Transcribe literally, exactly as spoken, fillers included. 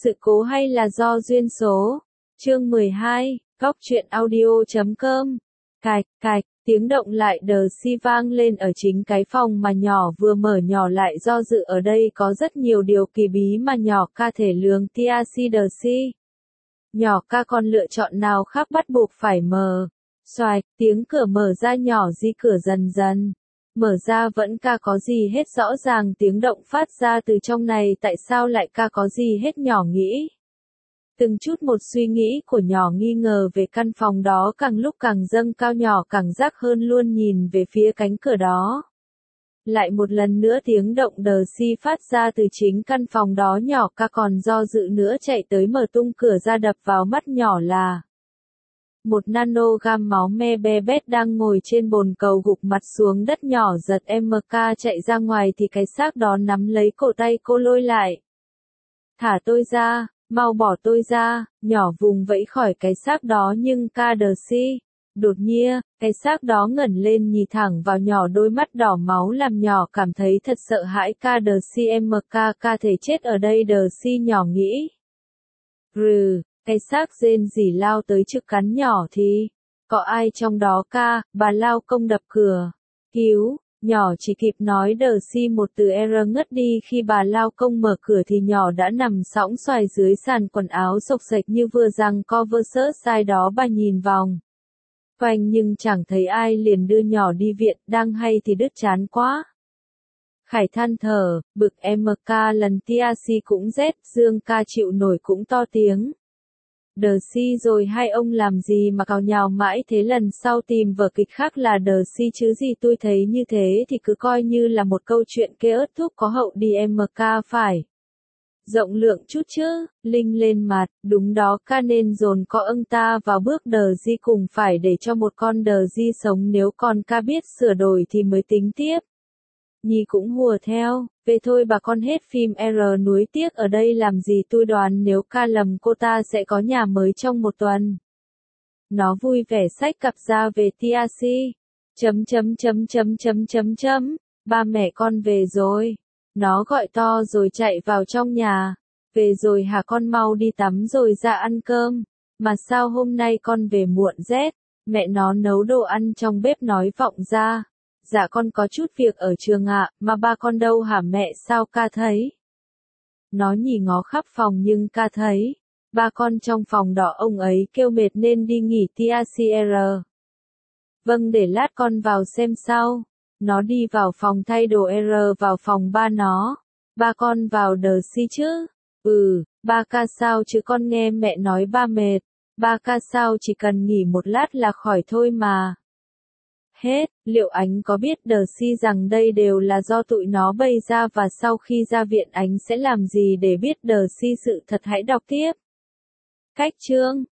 Sự cố hay là do duyên số? Chương mười hai, Góc truyện audio chấm com. Cạch, cạch, tiếng động lại đờ si vang lên ở chính cái phòng mà nhỏ vừa mở. Nhỏ lại do dự, ở đây có rất nhiều điều kỳ bí mà nhỏ ca thể lường tia si đờ si. Nhỏ ca còn lựa chọn nào khác, bắt buộc phải mở. Xoài, tiếng cửa mở ra, nhỏ di cửa dần dần. Mở ra vẫn ca có gì hết, rõ ràng tiếng động phát ra từ trong này, tại sao lại ca có gì hết, nhỏ nghĩ. Từng chút một suy nghĩ của nhỏ nghi ngờ về căn phòng đó càng lúc càng dâng cao, nhỏ càng giác hơn luôn nhìn về phía cánh cửa đó. Lại một lần nữa tiếng động đờ si phát ra từ chính căn phòng đó, nhỏ ca còn do dự nữa chạy tới mở tung cửa ra. Đập vào mắt nhỏ là một nano gam máu me be bét đang ngồi trên bồn cầu gục mặt xuống đất. Nhỏ giật em ca chạy ra ngoài thì cái xác đó nắm lấy cổ tay cô lôi lại. Thả tôi ra, mau bỏ tôi ra, nhỏ vùng vẫy khỏi cái xác đó nhưng ca đờ si. Đột nhiên, cái xác đó ngẩng lên nhìn thẳng vào nhỏ, đôi mắt đỏ máu làm nhỏ cảm thấy thật sợ hãi. Ca đờ si em ca, ca thể chết ở đây đờ si, nhỏ nghĩ. Rừ, cái xác rên rỉ lao tới trước cắn nhỏ thì, có ai trong đó ca, bà lao công đập cửa. Cứu, nhỏ chỉ kịp nói đờ si một từ R ngất đi. Khi bà lao công mở cửa thì nhỏ đã nằm sõng xoài dưới sàn, quần áo xộc xệch như vừa giằng co vơ sớt sai đó. Bà nhìn vòng quanh nhưng chẳng thấy ai, liền đưa nhỏ đi viện. Đang hay thì đứt chán quá. Khải than thở, bực em ca lần tia si cũng rét, Dương ca chịu nổi cũng to tiếng. Đờ si rồi hai ông làm gì mà cào nhào mãi thế, lần sau tìm vở kịch khác là đờ si chứ gì. Tôi thấy như thế thì cứ coi như là một câu chuyện kê ớt thuốc có hậu đi, em ca phải rộng lượng chút chứ. Linh lên mặt, đúng đó ca, nên dồn có âng ta vào bước đờ di cùng phải để cho một con đờ di sống, nếu con ca biết sửa đổi thì mới tính tiếp. Nhi cũng hùa theo, về thôi bà con, hết phim R nuối tiếc ở đây làm gì. Tôi đoán nếu ca lầm cô ta sẽ có nhà mới trong một tuần. Nó vui vẻ xách cặp ra về tia si. Chấm chấm chấm chấm chấm chấm chấm, ba mẹ con về rồi. Nó gọi to rồi chạy vào trong nhà. Về rồi hả con, mau đi tắm rồi ra ăn cơm. Mà sao hôm nay con về muộn rét? Mẹ nó nấu đồ ăn trong bếp nói vọng ra. Dạ con có chút việc ở trường ạ, mà ba con đâu hả mẹ, sao ca thấy? Nó nhì ngó khắp phòng nhưng ca thấy ba con trong phòng đỏ, ông ấy kêu mệt nên đi nghỉ tia si R. Vâng, để lát con vào xem sau. Nó đi vào phòng thay đồ, R vào phòng ba nó. Ba con vào đờ si chứ? Ừ, ba ca sao chứ con nghe mẹ nói ba mệt. Ba ca sao chỉ cần nghỉ một lát là khỏi thôi mà. Hết, liệu anh có biết đờ si rằng đây đều là do tụi nó bày ra, và sau khi ra viện anh sẽ làm gì? Để biết đờ si sự thật hãy đọc tiếp. Cách chương